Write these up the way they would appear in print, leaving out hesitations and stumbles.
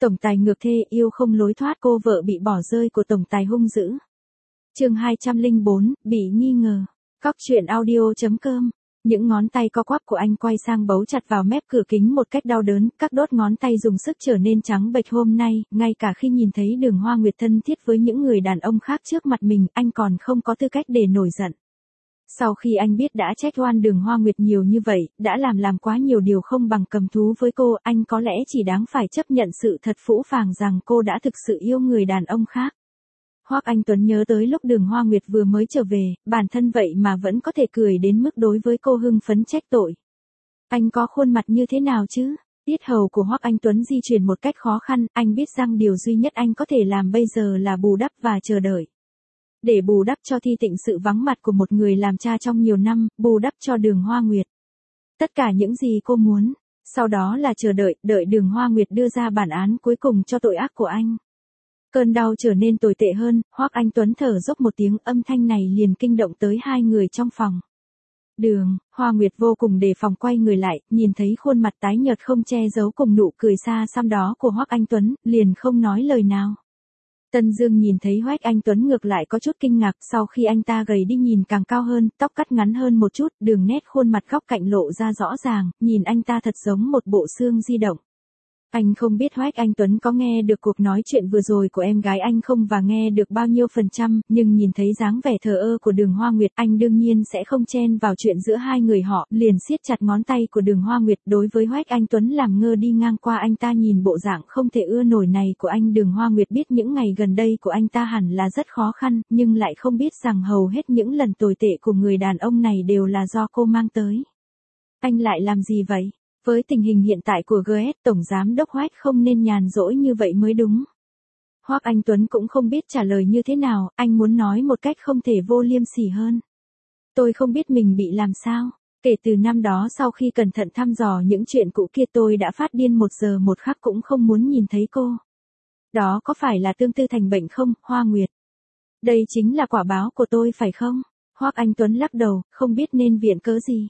Tổng tài ngược thê yêu không lối thoát, cô vợ bị bỏ rơi của tổng tài hung dữ. Chương 204, bị nghi ngờ. Cóc truyện audio.com. Những ngón tay co quắp của anh quay sang bấu chặt vào mép cửa kính một cách đau đớn, các đốt ngón tay dùng sức trở nên trắng bệch. Hôm nay, ngay cả khi nhìn thấy Đường Hoa Nguyệt thân thiết với những người đàn ông khác trước mặt mình, anh còn không có tư cách để nổi giận. Sau khi anh biết đã trách oan Đường Hoa Nguyệt nhiều như vậy, đã làm quá nhiều điều không bằng cầm thú với cô, anh có lẽ chỉ đáng phải chấp nhận sự thật phũ phàng rằng cô đã thực sự yêu người đàn ông khác. Hoắc Anh Tuấn nhớ tới lúc Đường Hoa Nguyệt vừa mới trở về, bản thân vậy mà vẫn có thể cười đến mức đối với cô hưng phấn trách tội. Anh có khuôn mặt như thế nào chứ? Yết hầu của Hoắc Anh Tuấn di chuyển một cách khó khăn, anh biết rằng điều duy nhất anh có thể làm bây giờ là bù đắp và chờ đợi. Để bù đắp cho Thi Tịnh sự vắng mặt của một người làm cha trong nhiều năm, bù đắp cho Đường Hoa Nguyệt tất cả những gì cô muốn, sau đó là chờ đợi Đường Hoa Nguyệt đưa ra bản án cuối cùng cho tội ác của anh. Cơn đau trở nên tồi tệ hơn, Hoắc Anh Tuấn thở dốc một tiếng, âm thanh này liền kinh động tới hai người trong phòng. Đường Hoa Nguyệt vô cùng đề phòng quay người lại, nhìn thấy khuôn mặt tái nhợt không che giấu cùng nụ cười xa xăm đó của Hoắc Anh Tuấn, liền không nói lời nào. Tân Dương nhìn thấy Hoắc Anh Tuấn ngược lại có chút kinh ngạc, sau khi anh ta gầy đi nhìn càng cao hơn, tóc cắt ngắn hơn một chút, đường nét khuôn mặt góc cạnh lộ ra rõ ràng, nhìn anh ta thật giống một bộ xương di động. Anh không biết Hoắc Anh Tuấn có nghe được cuộc nói chuyện vừa rồi của em gái anh không và nghe được bao nhiêu %, nhưng nhìn thấy dáng vẻ thờ ơ của Đường Hoa Nguyệt, anh đương nhiên sẽ không chen vào chuyện giữa hai người họ, liền siết chặt ngón tay của Đường Hoa Nguyệt. Đối với Hoắc Anh Tuấn làm ngơ đi ngang qua anh ta nhìn bộ dạng không thể ưa nổi này của anh, Đường Hoa Nguyệt biết những ngày gần đây của anh ta hẳn là rất khó khăn, nhưng lại không biết rằng hầu hết những lần tồi tệ của người đàn ông này đều là do cô mang tới. Anh lại làm gì vậy? Với tình hình hiện tại của GS, Tổng Giám Đốc Hoắc không nên nhàn rỗi như vậy mới đúng. Hoắc Anh Tuấn cũng không biết trả lời như thế nào, anh muốn nói một cách không thể vô liêm sỉ hơn. Tôi không biết mình bị làm sao. Kể từ năm đó sau khi cẩn thận thăm dò những chuyện cũ kia tôi đã phát điên một giờ một khắc cũng không muốn nhìn thấy cô. Đó có phải là tương tư thành bệnh không, Hoa Nguyệt? Đây chính là quả báo của tôi phải không? Hoắc Anh Tuấn lắc đầu, không biết nên viện cớ gì.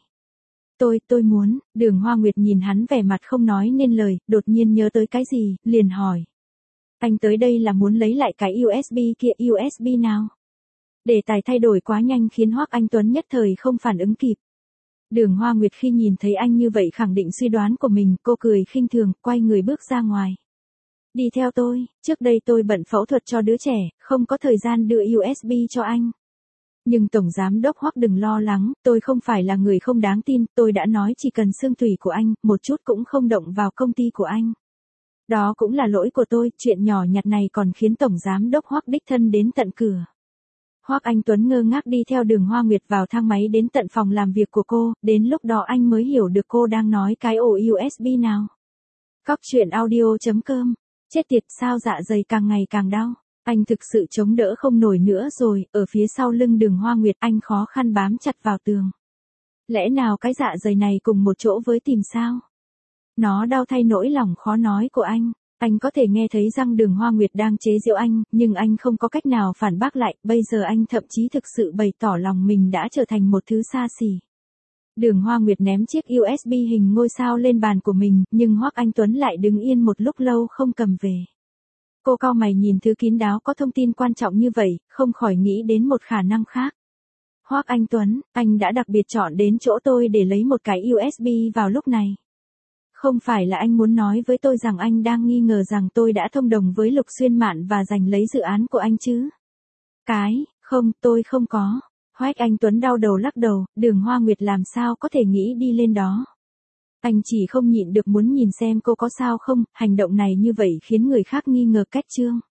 Tôi muốn, Đường Hoa Nguyệt nhìn hắn vẻ mặt không nói nên lời, đột nhiên nhớ tới cái gì, liền hỏi. Anh tới đây là muốn lấy lại cái USB kia, USB nào? Đề tài thay đổi quá nhanh khiến Hoắc Anh Tuấn nhất thời không phản ứng kịp. Đường Hoa Nguyệt khi nhìn thấy anh như vậy khẳng định suy đoán của mình, cô cười khinh thường, quay người bước ra ngoài. Đi theo tôi, trước đây tôi bận phẫu thuật cho đứa trẻ, không có thời gian đưa USB cho anh. Nhưng Tổng Giám Đốc Hoắc đừng lo lắng, tôi không phải là người không đáng tin, tôi đã nói chỉ cần xương tủy của anh, một chút cũng không động vào công ty của anh. Đó cũng là lỗi của tôi, chuyện nhỏ nhặt này còn khiến Tổng Giám Đốc Hoắc đích thân đến tận cửa. Hoắc Anh Tuấn ngơ ngác đi theo Đường Hoa Nguyệt vào thang máy đến tận phòng làm việc của cô, đến lúc đó anh mới hiểu được cô đang nói cái ổ USB nào. Cóc truyện audio.com. Chết tiệt, sao dạ dày càng ngày càng đau. Anh thực sự chống đỡ không nổi nữa rồi, ở phía sau lưng Đường Hoa Nguyệt anh khó khăn bám chặt vào tường. Lẽ nào cái dạ dày này cùng một chỗ với tìm sao? Nó đau thay nỗi lòng khó nói của anh có thể nghe thấy răng Đường Hoa Nguyệt đang chế giễu anh, nhưng anh không có cách nào phản bác lại, bây giờ anh thậm chí thực sự bày tỏ lòng mình đã trở thành một thứ xa xỉ. Đường Hoa Nguyệt ném chiếc USB hình ngôi sao lên bàn của mình, nhưng Hoắc Anh Tuấn lại đứng yên một lúc lâu không cầm về. Cô cau mày nhìn thứ kín đáo có thông tin quan trọng như vậy, không khỏi nghĩ đến một khả năng khác. Hoắc Anh Tuấn, anh đã đặc biệt chọn đến chỗ tôi để lấy một cái USB vào lúc này. Không phải là anh muốn nói với tôi rằng anh đang nghi ngờ rằng tôi đã thông đồng với Lục Xuyên Mạn và giành lấy dự án của anh chứ? Không, tôi không có. Hoắc Anh Tuấn đau đầu lắc đầu, Đường Hoa Nguyệt làm sao có thể nghĩ đi lên đó. Anh chỉ không nhịn được muốn nhìn xem cô có sao không, hành động này như vậy khiến người khác nghi ngờ cách chương.